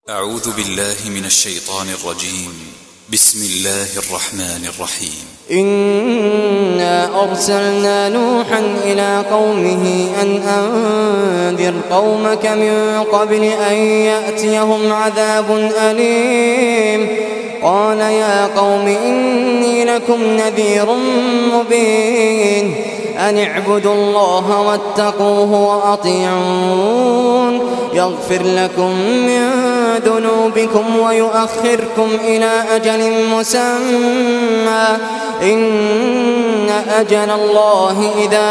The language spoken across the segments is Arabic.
أعوذ بالله من الشيطان الرجيم. بسم الله الرحمن الرحيم. إنا أرسلنا نوحا إلى قومه أن أنذر قومك من قبل أن يأتيهم عذاب أليم. قال يا قوم إني لكم نذير مبين أن اعبدوا الله واتقوه وأطيعون يغفر لكم من ذنوبكم ويؤخركم إلى أجل مسمى إن أجل الله إذا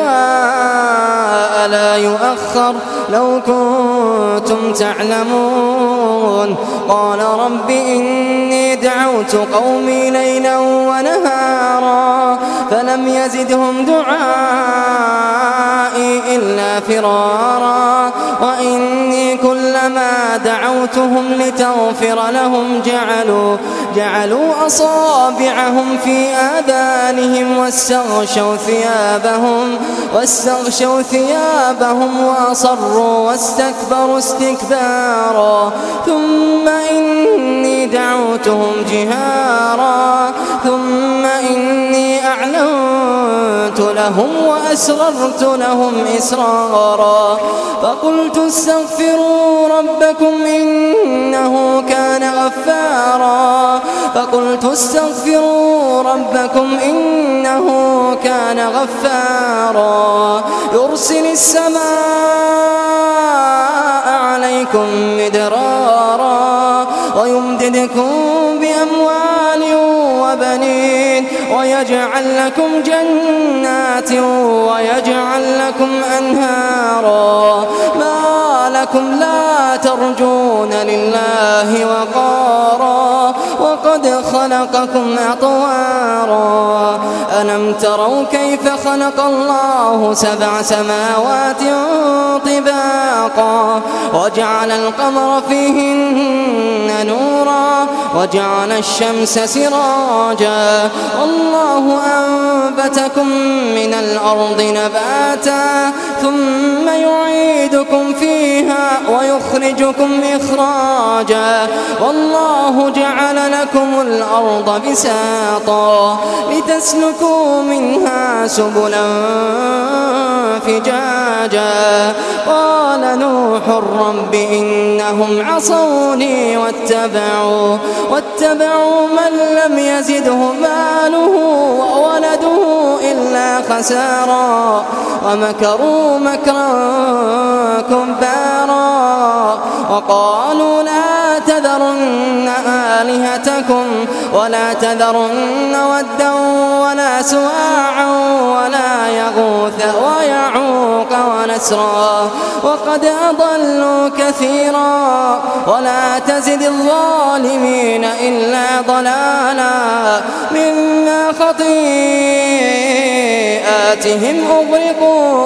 جاء لا يؤخر لو كنتم تعلمون. قال رب إني دعوت قومي ليلا ونهارا فلم يزدهم دعائي إلا فرارا وإني كلما دعوتهم لتغفر لهم جعلوا أصابعهم في آذانهم واستغشوا ثيابهم وأصروا واستكبروا استكبارا ثم إني دعوتهم جهارا ثم إني أعلنت لهم وأسررت لهم إسرارا فقلت استغفروا ربكم إنه كان غفارا يرسل السماء عليكم مدرارا ويمددكم بأموال وبنين ويجعل لكم جنات ويجعل لكم أنهارا ما لكم لا ترجون لله وقارا وقد خلقكم أطوارا ألم تروا كيف خلق الله 7 سماوات طباقا وجعل القمر فيهن نورا وجعل الشمس سراجا والله أنبتكم من الأرض نباتا ثم يعيدكم فيها ويخرجكم إخراجا والله جعل لكم الأرض بساطا لتسلكوا منها سبلا فجاجا. قال نوح رب إنهم عصوني واتبعوا من لم يزده ماله وولده إلا خسارا ومكروا مكرا كبارا وقالوا لا تذرن آلهتكم ولا تذرن ودا ولا سواعا ولا يغوث ويعوق ونسرا وقد أضلوا كثيرا ولا تزد الظالمين إلا ضلالا مما خطيئاتهم أغرقوا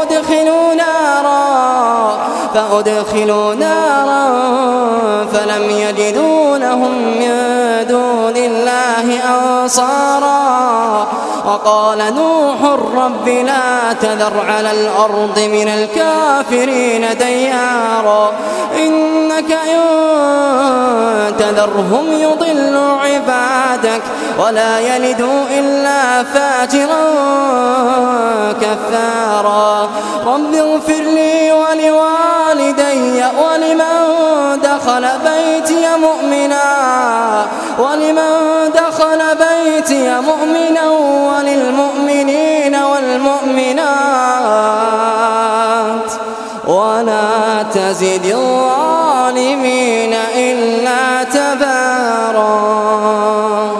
فأدخلوا نارا فلم يجدوا لهم من دون الله أنصارا. وقال نوح رب لا تذر على الأرض من الكافرين ديارا إنك إن تذرهم يضلوا عبادك ولا يلدوا إلا فاجرا كفارا. رب اغفر لي ولوالدي ولمن دخل بيتي مؤمنا وللمؤمنين والمؤمنات ولا تزد الظالمين إلا تبارا.